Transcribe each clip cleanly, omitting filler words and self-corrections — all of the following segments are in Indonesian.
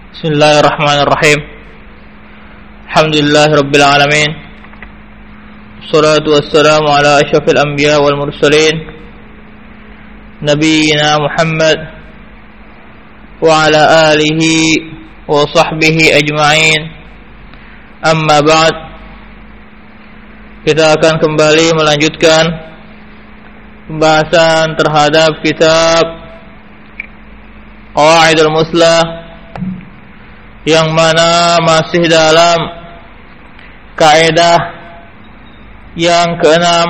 Bismillahirrahmanirrahim. Alhamdulillahirabbil alamin. Wassalatu wassalamu ala asyrafil anbiya wal mursalin nabiyina Muhammad wa ala alihi wa sahbihi ajma'in. Amma ba'd. Kita akan kembali melanjutkan pembahasan terhadap kitab Qawaidul Muslah, yang mana masih dalam kaidah yang keenam,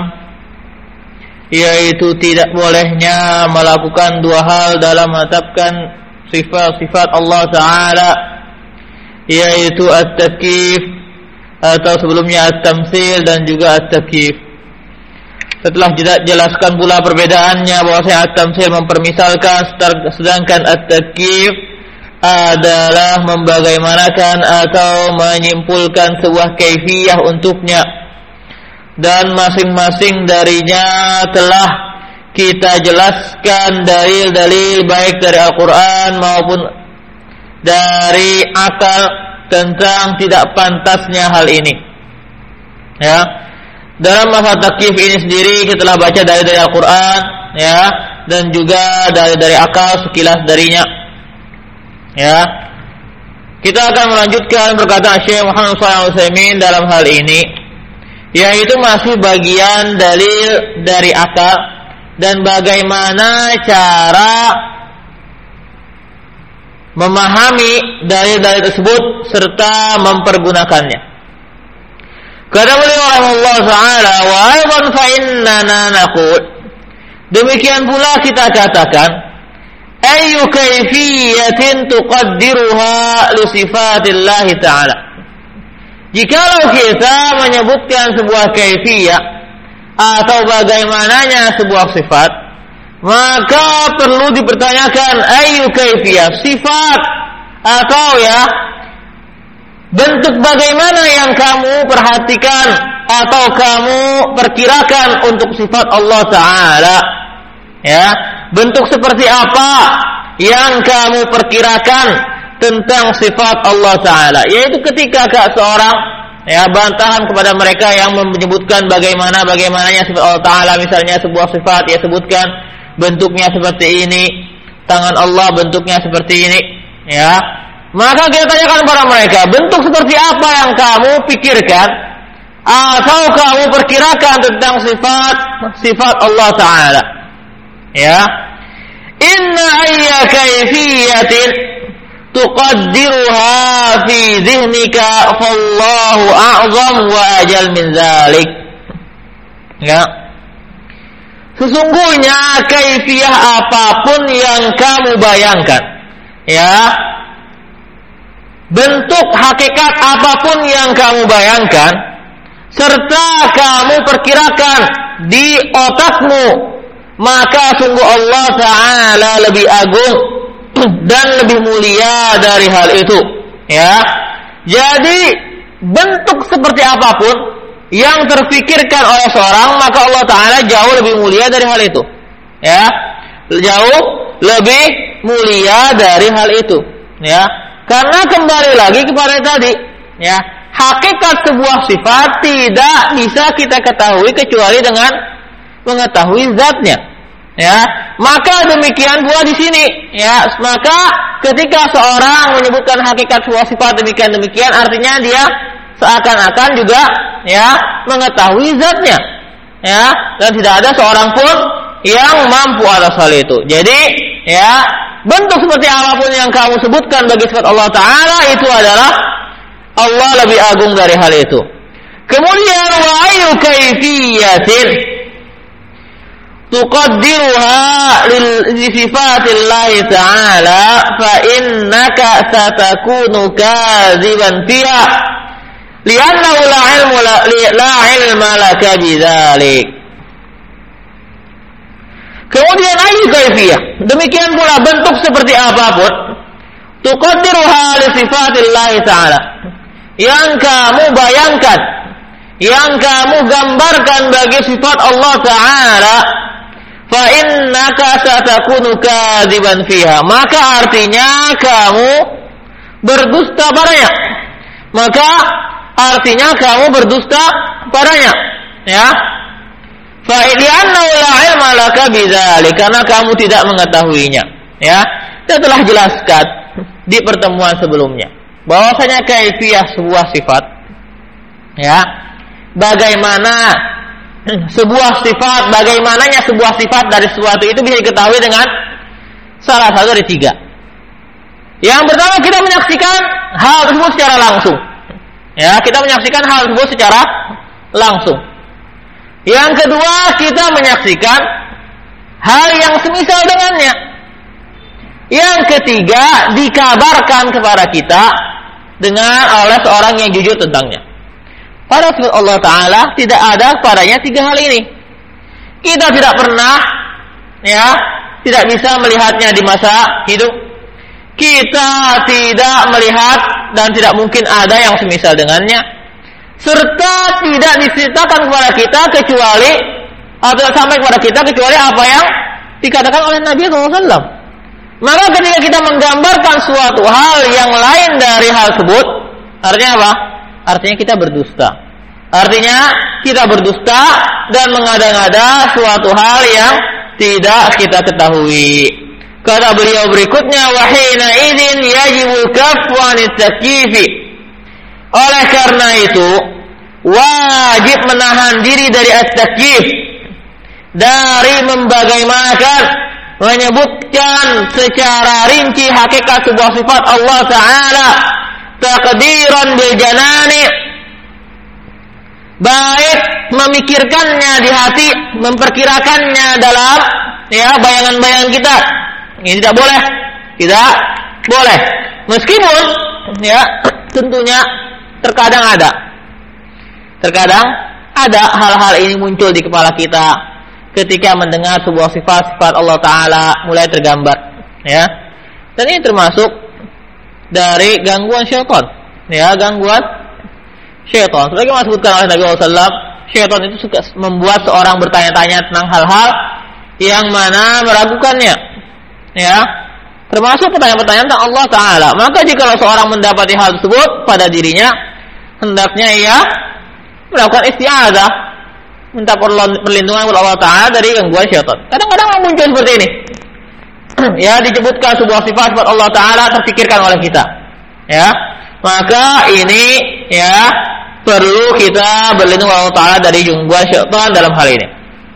yaitu tidak bolehnya melakukan dua hal dalam menetapkan sifat-sifat Allah Ta'ala, yaitu at-takyif atau sebelumnya at-tamtsil dan juga at-takyif. Setelah jelaskan pula perbedaannya, bahwasanya at-tamtsil mempermisalkan, sedangkan at-takyif adalah membagaimanakan atau menyimpulkan sebuah kaifiyah untuknya, dan masing-masing darinya telah kita jelaskan dalil-dalil baik dari Al-Quran maupun dari akal tentang tidak pantasnya hal ini. Ya, dalam masalah takyif ini sendiri kita telah baca dalil dari Al-Quran, ya, dan juga dalil dari akal sekilas darinya. Ya, kita akan melanjutkan perkataan Syekh Muhammad Shalih Al-Utsaimin dalam hal ini, yaitu masih bagian dalil dari akal dan bagaimana cara memahami dalil-dalil tersebut serta mempergunakannya. Kata beliau rahimahullah ta'ala, wa aidan fa innana naqul, demikian pula kita katakan, ayyu kaifiyatin tuqaddiruha li sifatillahi ta'ala. Jikalau kita menyebutkan sebuah kaifiyah atau bagaimananya sebuah sifat, maka perlu dipertanyakan ayyu kaifiyah, sifat atau bentuk bagaimana yang kamu perhatikan atau kamu perkirakan untuk sifat Allah Ta'ala. Ya, bentuk seperti apa yang kamu perkirakan tentang sifat Allah Ta'ala, yaitu ketika seorang bantahan kepada mereka yang menyebutkan bagaimananya sifat Allah Ta'ala, misalnya sebuah sifat sebutkan bentuknya seperti ini, tangan Allah bentuknya seperti ini, ya, maka kita tanyakan kepada mereka, bentuk seperti apa yang kamu pikirkan atau kamu perkirakan tentang sifat Allah Ta'ala. Ya, inna ayya kaifiyatin tuqaddiruha fi dhihnika fallahu a'zam wa ajal min dzalik. Ya, sesungguhnya kaifiyah apapun yang kamu bayangkan, ya, bentuk hakikat apapun yang kamu bayangkan serta kamu perkirakan di otakmu, maka sungguh Allah Ta'ala lebih agung dan lebih mulia dari hal itu. Ya, jadi bentuk seperti apapun yang terfikirkan oleh seorang, maka Allah Ta'ala jauh lebih mulia dari hal itu. Ya, jauh lebih mulia dari hal itu. Ya, karena kembali lagi kepada tadi, ya, hakikat sebuah sifat tidak bisa kita ketahui kecuali dengan mengetahui zatnya. Ya, maka demikian pula di sini. Ya, maka ketika seorang menyebutkan hakikat sebuah sifat demikian, artinya dia seakan-akan juga mengetahui zatnya. Ya, dan tidak ada seorang pun yang mampu atas hal itu. Jadi, bentuk seperti apapun yang kamu sebutkan bagi sifat Allah Ta'ala, itu adalah Allah lebih agung dari hal itu. Kemudian wa ayyu kaifiyatin tuqaddiruha li sifatillahi ta'ala fa innaka satakunu kadziban fiha li'annahu la ilma laka bidzalik. Kemudian ayyu kaifiyah, demikian pula bentuk seperti apapun, tuqaddiruha li sifatillahi ta'ala, yang kamu bayangkan, yang kamu gambarkan bagi sifat Allah Ta'ala, fa innaka satakunu kadziban fiha, maka artinya kamu berdusta padanya, maka artinya kamu berdusta padanya, ya. Fa li'annahu la 'ilma laka bidzalik, karena kamu tidak mengetahuinya, ya. Kita telah jelaskan di pertemuan sebelumnya bahwasanya kaifiyah sebuah sifat, ya. Bagaimana sebuah sifat, bagaimananya sebuah sifat dari sesuatu itu bisa diketahui dengan salah satu dari tiga. Yang pertama, kita menyaksikan hal tersebut secara langsung. Ya, kita menyaksikan hal tersebut secara langsung. Yang kedua, kita menyaksikan hal yang semisal dengannya. Yang ketiga, dikabarkan kepada kita oleh seorang yang jujur tentangnya. Pada sifat Allah Ta'ala tidak ada padanya tiga hal ini. Kita tidak pernah, ya, tidak bisa melihatnya di masa hidup. Kita tidak melihat dan tidak mungkin ada yang semisal dengannya. Serta tidak diceritakan kepada kita kecuali, atau sampai kepada kita kecuali apa yang dikatakan oleh Nabi SAW. Maka ketika kita menggambarkan suatu hal yang lain dari hal tersebut, artinya apa? Artinya kita berdusta. Artinya kita berdusta dan mengada-ngada suatu hal yang tidak kita ketahui. Kata beliau berikutnya, wahina idzin yajibul kaffu anit takyifi. Oleh karena itu wajib menahan diri dari at-takyif, dari membagaimanakan, menyebutkan secara rinci hakikat sebuah sifat Allah Ta'ala, taqdiran bil janani, baik memikirkannya di hati, memperkirakannya dalam, ya, bayangan-bayangan kita. Ini tidak boleh. Meskipun, ya, tentunya terkadang ada hal-hal ini muncul di kepala kita ketika mendengar sebuah sifat-sifat Allah Ta'ala mulai tergambar, ya. Dan ini termasuk dari gangguan syaitan, ya, gangguan syaitan. Sebagaimana disebutkan oleh Nabi SAW, syaitan itu suka membuat seorang bertanya-tanya tentang hal-hal yang mana meragukannya, ya, termasuk pertanyaan-pertanyaan tentang Allah Ta'ala. Maka jika seorang mendapati hal tersebut pada dirinya, hendaknya ia melakukan isti'adzah, minta perlindungan kepada Allah Ta'ala dari gangguan syaitan. Kadang-kadang muncul seperti ini, ya, disebutkan sebuah sifat Allah Ta'ala terpikirkan oleh kita, ya. Maka ini, ya, perlu kita berlindung kepada Allah Ta'ala dari gangguan syaitan dalam hal ini,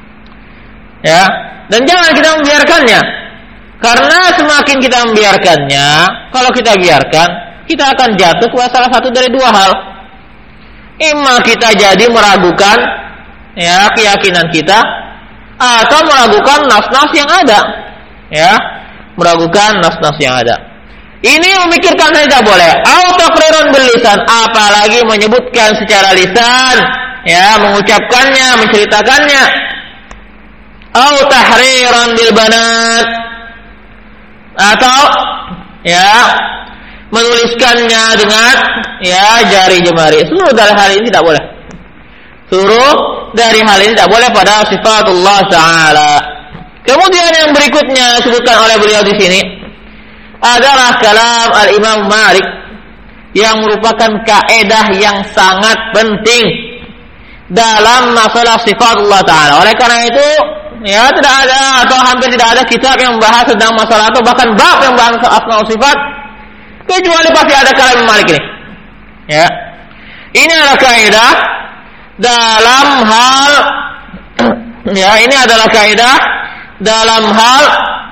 ya. Dan jangan kita membiarkannya, karena semakin kita membiarkannya, kalau kita biarkan, kita akan jatuh ke salah satu dari dua hal. Imma kita jadi meragukan, ya, keyakinan kita, atau meragukan nas-nas yang ada, ya, meragukan nas-nas yang ada. Ini memikirkan saja tidak boleh. Au taqrirun bil lisan, apalagi menyebutkan secara lisan, ya, mengucapkannya, menceritakannya. Au tahriran bil banat, atau, ya, menuliskannya dengan, ya, jari jemari. Seluruh dari hal ini tidak boleh. Seluruh dari hal ini tidak boleh pada sifatullah Ta'ala. Kemudian yang berikutnya disebutkan oleh beliau di sini adalah kalam al-Imam Malik yang merupakan kaedah yang sangat penting dalam masalah sifatullah Ta'ala. Oleh karena itu, ya, tidak ada atau hampir tidak ada kitab yang membahas tentang masalah atau bahkan bab yang membahas asma wa sifat kecuali pasti ada kalam Malik ini, ya. Ini adalah kaidah dalam hal, ya, ini adalah kaidah dalam hal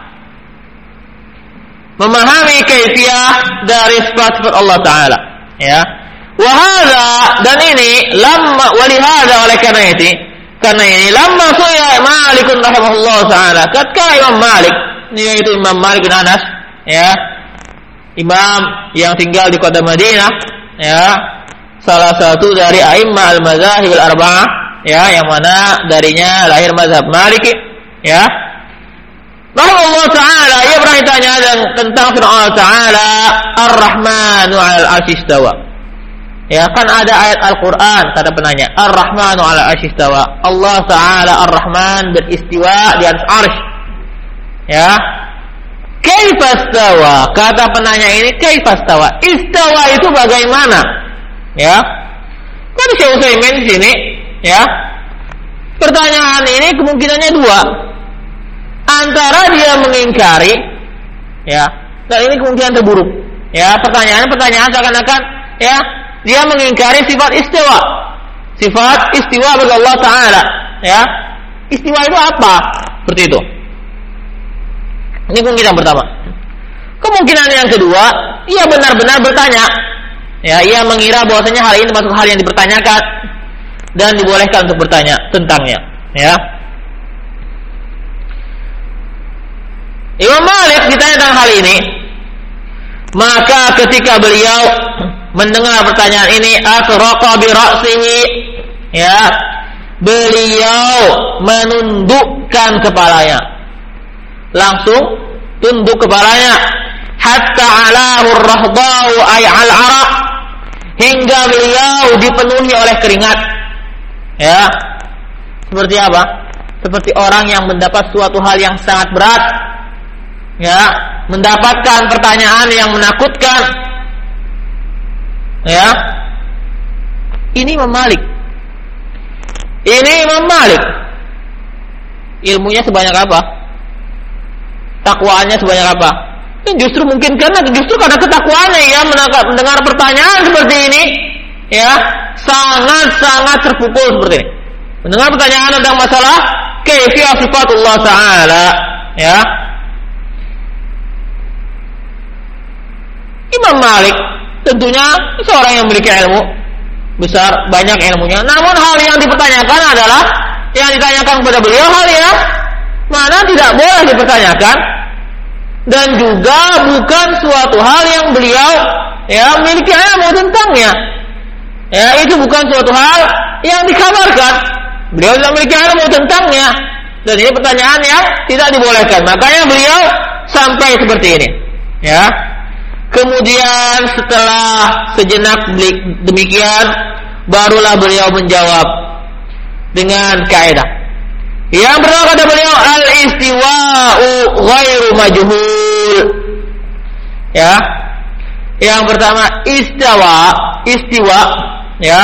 memahami kaifiyah dari sifat-sifat Allah Ta'ala, ya. Wahada, dan ini lamma walihada, oleh karena ini lamma suya Malikun rahimahullah Ta'ala, ketika Imam Malik, yaitu Imam Malik bin Anas, ya, imam yang tinggal di kota Madinah, ya, salah satu dari a'immah al-mazahib al-arba'ah, ya, yang mana darinya lahir mazhab Maliki, ya. Rahimahullah Ta'ala, ia pernah ditanya tentang firman Allah Ta'ala, Ar-Rahmanu 'alal 'arsy istawa. Ya, kan ada ayat Al-Quran, kata penanya, Ar-Rahmanu 'alal 'arsy istawa. Allah Ta'ala Ar-Rahman beristiwa di atas arsy, ya. Kaifastawa? Kata penanya ini kaifastawa. Istawa itu bagaimana? Ya. Kan Syekh Utsaimin di sini, ya. Pertanyaan ini kemungkinannya dua. Antara dia mengingkari, ya. Dan ini kemungkinan terburuk. Ya, pertanyaan seakan-akan, ya, dia mengingkari sifat istiwa. Sifat istiwa bagi Allah Ta'ala, ya. Istiwa itu apa? Seperti itu. Ini kemungkinan pertama. Kemungkinan yang kedua, ia benar-benar bertanya. Ya, ia mengira bahwasanya hal ini termasuk hal yang dipertanyakan dan dibolehkan untuk bertanya tentangnya. Ya. Imam Malik ditanya tentang hal ini, maka ketika beliau mendengar pertanyaan ini, asraqa bi ra'sihi, ya, beliau menundukkan kepalanya. Langsung tunduk kepalanya, hatta alahu ar-rahdau ay al-araq, hingga beliau dipenuhi oleh keringat. Ya. Seperti apa? Seperti orang yang mendapat suatu hal yang sangat berat, ya, mendapatkan pertanyaan yang menakutkan. Ya. Ini Imam Malik. Ilmunya sebanyak apa? Takwaannya sebanyak apa? Dan justru karena ketakwaannya, ya, mendengar pertanyaan seperti ini, ya, sangat-sangat terpukul seperti ini. Mendengar pertanyaan tentang masalah kaifiyah sifatullah Ta'ala, ya. Imam Malik tentunya seorang yang memiliki ilmu besar, banyak ilmunya. Namun hal yang dipertanyakan adalah, yang ditanyakan kepada beliau hal yang mana tidak boleh dipertanyakan, dan juga bukan suatu hal yang beliau, ya, memiliki ilmu tentangnya. Ya, itu bukan suatu hal yang dikabarkan. Beliau tidak memiliki ilmu tentangnya, dan ini pertanyaan yang tidak dibolehkan. Makanya beliau sampai seperti ini. Ya. Kemudian setelah sejenak demikian, barulah beliau menjawab dengan kaidah. Yang pertama kata beliau, al-istiwa'u ghairu majhul. Ya. Yang pertama istiwa, ya.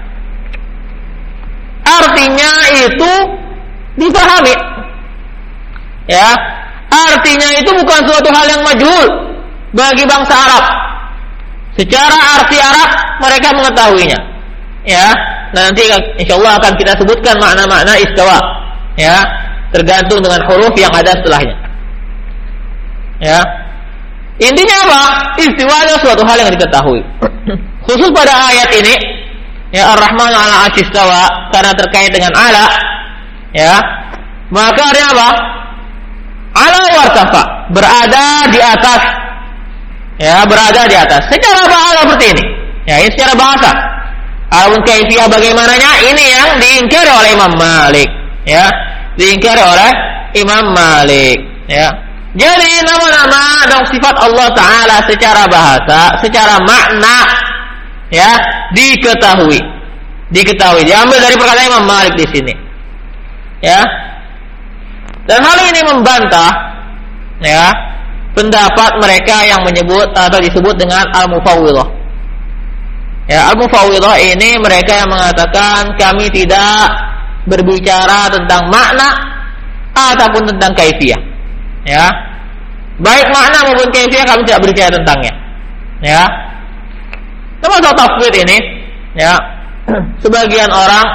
Artinya itu dipahami. Ya. Artinya itu bukan suatu hal yang majhul bagi bangsa Arab. Secara arti Arab mereka mengetahuinya. Ya. Nanti insyaallah akan kita sebutkan makna-makna istiwa. Ya, tergantung dengan huruf yang ada setelahnya. Ya. Intinya apa? Istiwa adalah suatu hal yang diketahui. Khusus pada ayat ini, ya, Ar-Rahman 'ala 'arsy istawa, karena terkait dengan ala, ya. Maka artinya apa? Ala wartafa, berada di atas. Ya, berada di atas. Secara bahasa seperti ini. Ya, ini secara bahasa. Alun kaifiyah bagaimananya, ini yang diingkari oleh Imam Malik. Ya, diingkari oleh Imam Malik. Ya. Jadi nama-nama dan sifat Allah Ta'ala secara bahasa, secara makna, ya, diketahui. Diambil dari perkataan Imam Malik di sini. Ya. Dan hal ini membantah, ya, pendapat mereka yang menyebut atau disebut dengan al-mufawwidhah. Ya, al-mufawwidhah ini mereka yang mengatakan kami tidak berbicara tentang makna ataupun tentang kaifiyah. Ya. Baik makna maupun kaifiyah kami tidak berbicara tentangnya. Ya. Termasuk tafwid ini, ya. Sebagian orang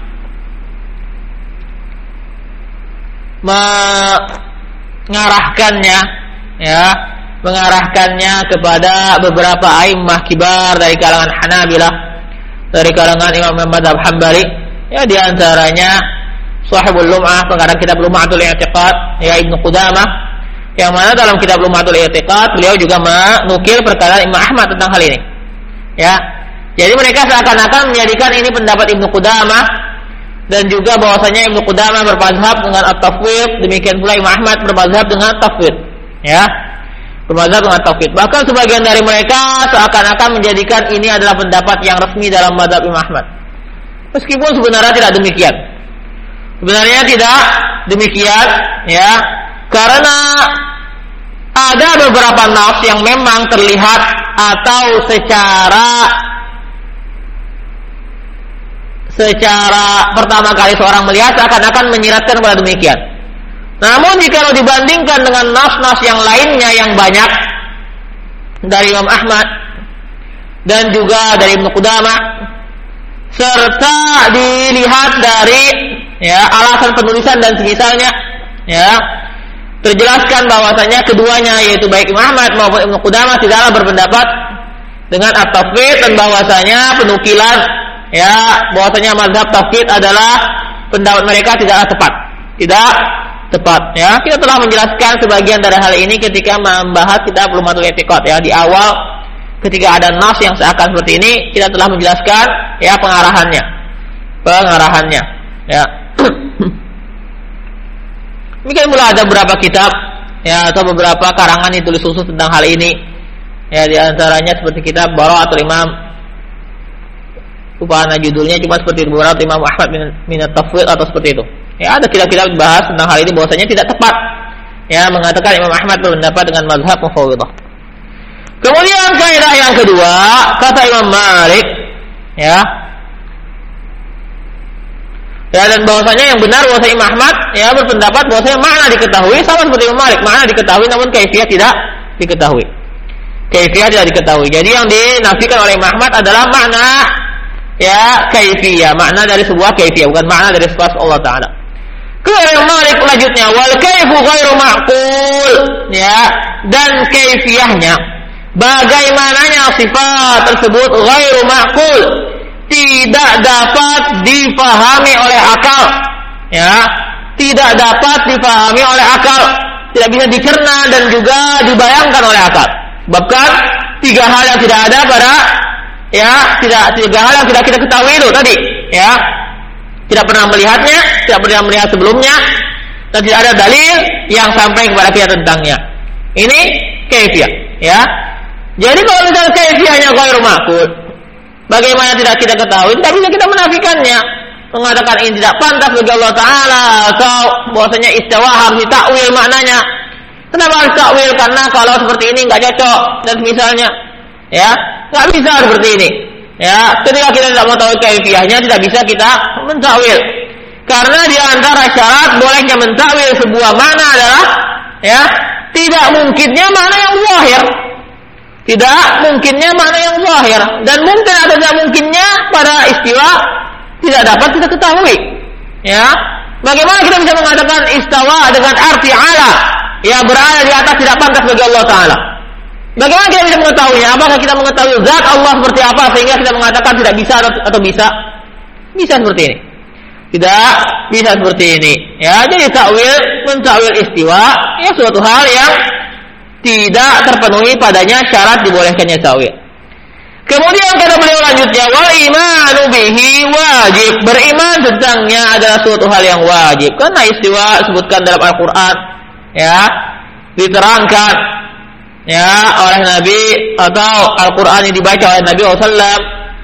mengarahkannya kepada beberapa a'immah kibar dari kalangan Hanabilah, dari kalangan Imam Madzhab Hambali. Ya, di antaranya Shahibul Lum'ah, pengarang kitab Lum'atul I'tiqad, ya, Ibnu Qudamah, yang mana dalam kitab Lum'atul I'tiqad beliau juga menukil perkataan Imam Ahmad tentang hal ini. Ya. Jadi mereka seakan-akan menjadikan ini pendapat Ibnu Qudamah, dan juga bahwasanya Ibnu Qudamah bermadzhab dengan at-tafwid, demikian pula Imam Ahmad bermadzhab dengan tafwid. Ya. Bermadzhab dengan tafwid. Bahkan sebagian dari mereka seakan-akan menjadikan ini adalah pendapat yang resmi dalam madzhab Imam Ahmad. Meskipun sebenarnya tidak demikian. Sebenarnya tidak demikian, ya. Karena ada beberapa nas yang memang terlihat atau secara pertama kali seorang melihat akan menyiratkan kepada demikian. Namun jika dibandingkan dengan nas-nas yang lainnya yang banyak dari Imam Ahmad dan juga dari Ibnu Qudamah, serta dilihat dari alasan penulisan dan semisalnya, terjelaskan bahwasanya keduanya yaitu baik Imam Ahmad maupun Ibnu Qudamah tidaklah berpendapat dengan at-tafwid, dan bahwasanya penukilan bahwasanya mazhab tafwid adalah pendapat mereka tidak tepat. Kita telah menjelaskan sebagian dari hal ini ketika membahas kitab Lumatul I'tiqad di awal, ketika ada nas yang seakan seperti ini kita telah menjelaskan pengarahannya. Mungkin pula ada beberapa kitab atau beberapa karangan yang tulis khusus tentang hal ini. Di antaranya seperti kitab Bara'atul Imam. Lupa judulnya, cuma seperti Bara'atul Imam Ahmad min at-Tafwid atau seperti itu. Ada kitab-kitab bahas tentang hal ini bahwasanya tidak tepat mengatakan Imam Ahmad berpendapat dengan mazhab Mufawwidah. Kemudian kaidah yang kedua, kata Imam Malik dan bahwasanya yang benar bahwasanya Imam Ahmad berpendapat bahwasanya makna diketahui sama seperti Imam Malik, makna diketahui namun kaifiyah tidak diketahui. Jadi yang dinafikan oleh Imam Ahmad adalah makna kaifiyah, makna dari sebuah kaifiyah, bukan makna dari sifat Allah Taala. Kemudian Imam Malik lanjutnya, wal kaifu ghairu ma'qul, dan kaifiyahnya, bagaimananya sifat tersebut ghairu ma'qul, tidak dapat difahami oleh akal, tidak dapat difahami oleh akal, tidak bisa dicerna dan juga dibayangkan oleh akal. Bahkan tiga hal yang tidak ada pada tiga hal yang tidak kita ketahui itu tadi, tidak pernah melihatnya, tidak pernah melihat sebelumnya, dan tidak ada dalil yang sampai kepada kita tentangnya. Ini kaifiyah, Jadi kalau misalnya kaifiyahnya ghairu ma'qul, bagaimana tidak kita ketahui, tidak bisa kita menafikannya, mengatakan ini tidak pantas bagi Allah Taala, atau bahwasanya istiwa harus ditakwil maknanya. Kenapa harus takwil? Karena kalau seperti ini nggak cocok dan misalnya, nggak bisa seperti ini. Ketika kita tidak mengetahui kaifiyahnya, tidak bisa kita mentakwil. Karena di antara syarat bolehnya mentakwil sebuah makna adalah tidak mungkinnya makna yang zahir. Tidak mungkinnya makna yang zahir, dan mungkin atau tidak mungkinnya pada istiwa tidak dapat kita ketahui. Bagaimana kita bisa mengatakan istawa dengan arti ala, berada di atas tidak pantas bagi Allah Taala? Bagaimana kita bisa mengetahuinya? Apakah kita mengetahui zat Allah seperti apa sehingga kita mengatakan tidak bisa atau bisa? Bisa seperti ini. Tidak bisa seperti ini. Jadi mentakwil istiwa suatu hal yang tidak terpenuhi padanya syarat dibolehkannya takwil. Kemudian kata beliau lanjutnya, wal imanu bihi wajib, beriman tentangnya adalah suatu hal yang wajib. Karena istiwa disebutkan dalam Al-Qur'an, diterangkan oleh Nabi, atau Al-Qur'an yang dibaca oleh Nabi SAW,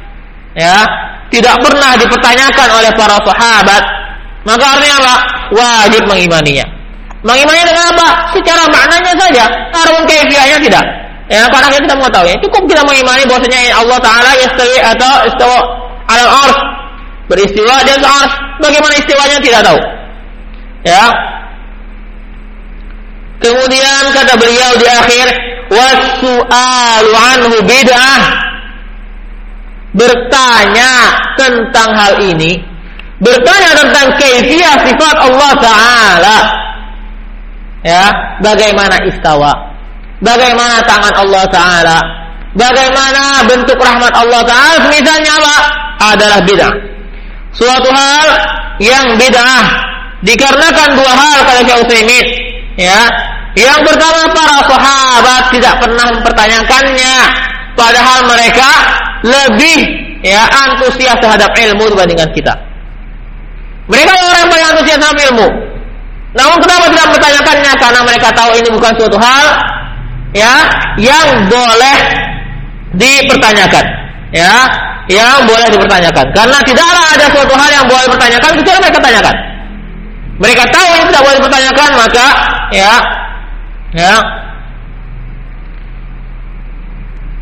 tidak pernah dipertanyakan oleh para sahabat. Maka artinya apa? Wajib mengimaninya. Mengimani dengan apa? Secara maknanya saja. Karena kaifiyahnya tidak. Karena kita mengetahui. Cukup kita mengimani bahwasanya Allah Taala yastawi atau istawa 'alal 'arsy, beristiwa di atas 'arsy. Bagaimana istiwanya tidak tahu. Kemudian kata beliau di akhir, was-su'alu anhu bid'ah. Bertanya tentang hal ini, bertanya tentang kaifiyah sifat Allah Taala. Bagaimana istawa, bagaimana tangan Allah Ta'ala, bagaimana bentuk rahmat Allah Ta'ala, misalnya apa? Adalah bid'ah. Suatu hal yang bid'ah dikarenakan dua hal kata Syekh Utsaimin. Yang pertama, para sahabat tidak pernah mempertanyakannya, padahal mereka lebih antusias terhadap ilmu dibandingkan kita. Mereka orang yang paling antusias terhadap ilmu. Namun kenapa tidak mempertanyakannya? Karena mereka tahu ini bukan suatu hal yang boleh dipertanyakan, yang boleh dipertanyakan. Karena tidaklah ada suatu hal yang boleh dipertanyakan kecuali mereka tanyakan. Mereka tahu ini tidak boleh dipertanyakan, maka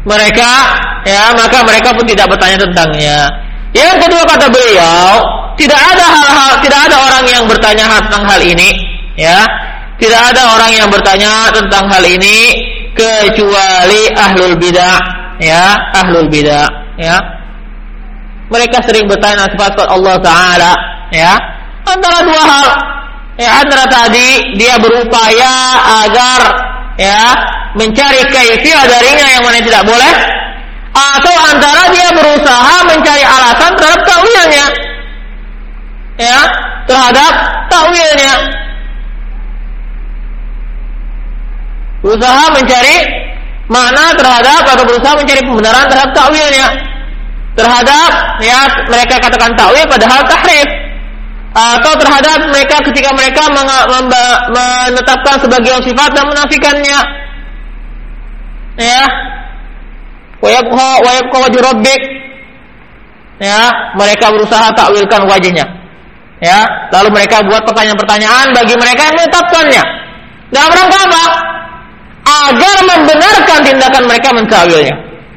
mereka, ya, maka mereka pun tidak bertanya tentangnya. Yang kedua kata beliau, tidak ada orang yang bertanya tentang hal ini, ya. Tidak ada orang yang bertanya tentang hal ini kecuali ahlul bidah, ya, ahlul bidah, ya. Mereka sering bertanya sifat Allah Taala, ya. Antara dua hal, ya, antara tadi dia berupaya agar, ya, mencari kaifiyah darinya yang mana tidak boleh, atau antara dia berusaha mencari alasan terhadap takwilnya, ya, terhadap takwilnya, berusaha mencari makna terhadap atau berusaha mencari pembenaran terhadap takwilnya, terhadap, ya, mereka katakan takwil padahal tahrif, atau terhadap mereka ketika mereka menetapkan sebagian sifat dan menafikannya, ya. Wa yabqa wajhu rabbik, ya, mereka berusaha takwilkan wajahnya, ya, lalu mereka buat pertanyaan-pertanyaan bagi mereka yang menetapkannya. Dalam rangka apa? Agar membenarkan tindakan mereka mentakwilnya.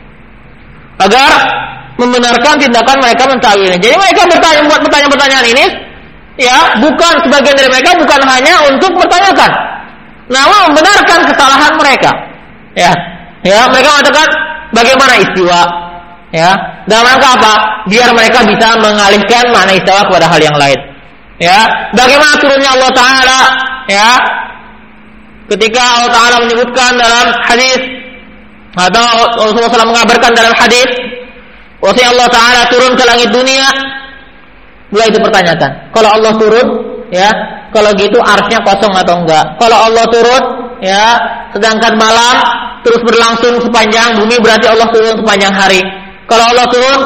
Agar membenarkan tindakan mereka mentakwilnya. Jadi mereka buat pertanyaan-pertanyaan ini, ya, bukan sebagian dari mereka bukan hanya untuk bertanyakan, namun membenarkan kesalahan mereka. Ya, ya, mereka mengatakan bagaimana istiwa, ya, dalam rangka apa? Biar mereka bisa mengalihkan makna istiwa kepada hal yang lain. Ya, bagaimana turunnya Allah Taala, ya, ketika Allah Taala menyebutkan dalam hadis atau Rasulullah SAW mengabarkan dalam hadis, bahwasanya Allah Taala turun ke langit dunia. Mulai dipertanyakan, kalau Allah turun, ya, kalau gitu arsy-Nya kosong atau enggak? Kalau Allah turun, ya, sedangkan malam terus berlangsung sepanjang bumi, berarti Allah turun sepanjang hari. Kalau Allah turun,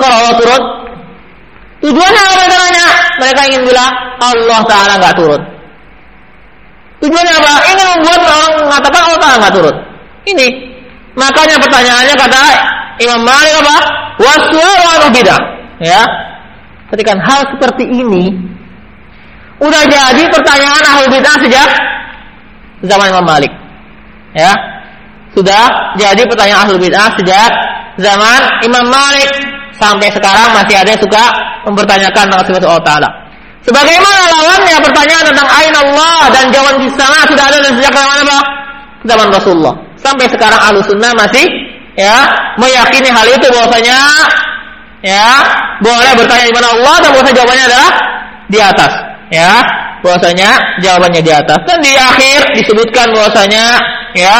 tujuannya apa mereka nanya? Mereka ingin bilang Allah Taala enggak turun. Tujuannya apa? Ingin membuat orang mengatakan Allah Taala enggak turun. Ini. Makanya pertanyaannya kata Imam Malik apa? Waswa'u bidah. Ya. Ketika hal seperti ini udah jadi pertanyaan ahli bid'ah sejak zaman Imam Malik, ya, sudah jadi pertanyaan ahli bid'ah sejak zaman Imam Malik sampai sekarang masih ada yang suka mempertanyakan tentang sifat Allah Taala. Sebagaimana lawannya pertanyaan tentang aina Allah dan jawaban di sana sudah ada sejak zaman apa? Zaman Rasulullah. Sampai sekarang Ahlussunnah masih, ya, meyakini hal itu, bahwasanya, ya, boleh bertanya di mana Allah dan bahwasanya jawabannya adalah di atas, ya, bahwasanya jawabannya di atas. Dan di akhir disebutkan bahwasanya, ya,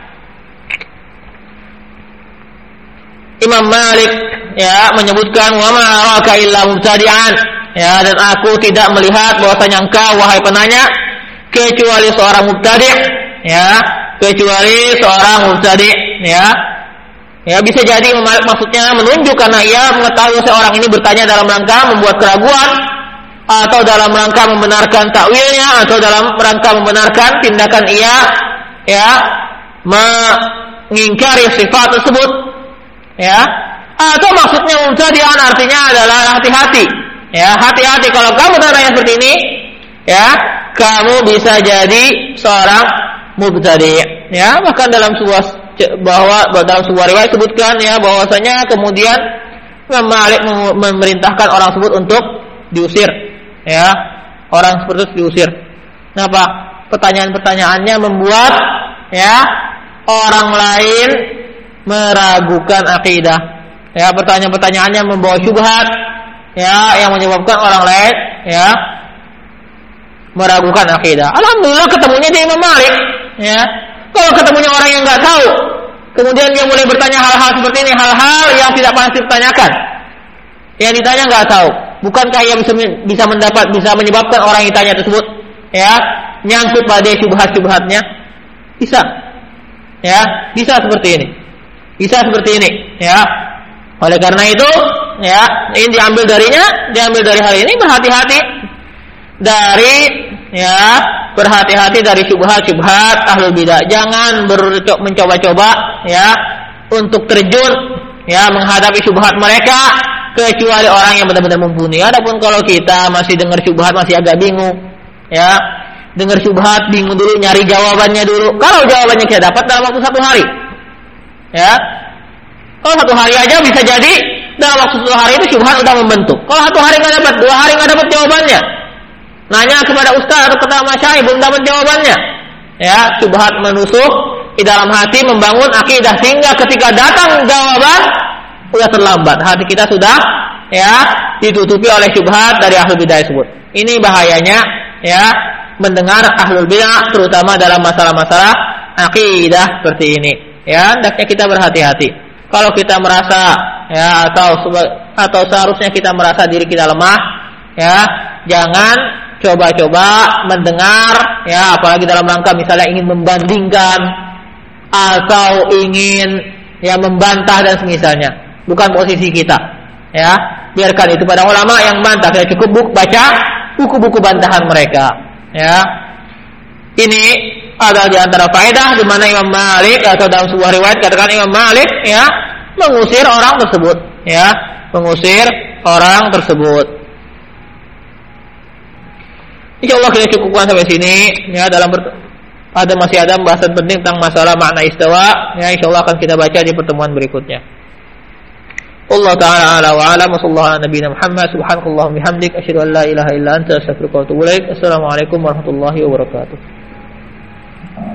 Imam Malik, ya, menyebutkan wa ma araka illa mubtadi'an, ya, dan aku tidak melihat bahwasanya engkau wahai penanya kecuali seorang mubtadi', ya, kecuali seorang mubtadi', ya. Ya, bisa jadi maksudnya menunjuk karena ia mengetahui seorang ini bertanya dalam rangka membuat keraguan, atau dalam rangka membenarkan takwilnya, atau dalam rangka membenarkan tindakan ia, ya, mengingkari sifat tersebut, ya. Atau maksudnya mubtadi'an artinya adalah hati-hati, ya, hati-hati kalau kamu tanya seperti ini, ya, kamu bisa jadi seorang mubtadi', ya. Bahkan dalam dalam sebuah riwayat sebutkan, ya, bahwasanya kemudian Imam Malik memerintahkan orang tersebut untuk diusir, ya, orang seperti itu diusir. Kenapa? Pertanyaan-pertanyaannya membuat, ya, orang lain meragukan akidah, ya, pertanyaan-pertanyaannya membawa syubhat, ya, yang menyebabkan orang lain, ya, meragukan akidah. Alhamdulillah ketemunya di Imam Malik, ya. Kalau ketemunya orang yang nggak tahu, kemudian dia mulai bertanya hal-hal seperti ini, hal-hal yang tidak pasti ditanyakan, yang ditanya nggak tahu, bukankah ia bisa menyebabkan orang yang ditanya tersebut, ya, nyangkut pada syubhat-syubhatnya? Bisa, ya, bisa seperti ini, ya. Oleh karena itu, ya, ini diambil dari hal ini, berhati-hati dari, ya, berhati-hati dari syubhat-syubhat ahlul bidah. Jangan mencoba-coba, ya, untuk terjun, ya, menghadapi syubhat mereka kecuali orang yang benar-benar mumpuni. Adapun kalau kita masih dengar syubhat masih agak bingung, ya, dengar syubhat bingung dulu, nyari jawabannya dulu. Kalau jawabannya kita dapat dalam waktu 1 hari, ya, Kalau 1 hari aja bisa jadi dalam waktu 1 hari itu syubhat udah membentuk. Kalau 1 hari nggak dapat, 2 hari nggak dapat jawabannya, nanya kepada ustaz atau kepada masyayikh belum dapat jawabannya, ya syubhat menusuk di dalam hati, membangun akidah, sehingga ketika datang jawaban sudah terlambat, hati kita sudah ya ditutupi oleh syubhat dari ahlul bidah tersebut. Ini bahayanya ya mendengar ahlul bidah, terutama dalam masalah-masalah akidah seperti ini. Ya, hendaknya kita berhati-hati. Kalau kita merasa ya atau seharusnya kita merasa diri kita lemah, ya jangan coba-coba mendengar, ya apalagi dalam rangka misalnya ingin membandingkan atau ingin ya membantah dan semisalnya. Bukan posisi kita, ya biarkan itu pada ulama yang membantah. Kita cukup baca buku-buku bantahan mereka, ya. Ini ada di antara faedah di mana Imam Malik atau dalam sebuah riwayat katakan Imam Malik ya mengusir orang tersebut, ya mengusir orang tersebut. Insyaallah kita cukupkan sampai sini, ya masih ada pembahasan penting tentang masalah makna istiwa, ya insyaallah akan kita baca di pertemuan berikutnya. Allah Ta'ala ala wa ala wa sallallahu ala nabiyina Muhammad subhanakallahumma bihamdik asyhadu an la ilaha illa anta astaghfiruka wa atubu ilaik. Assalamualaikum warahmatullahi wabarakatuh.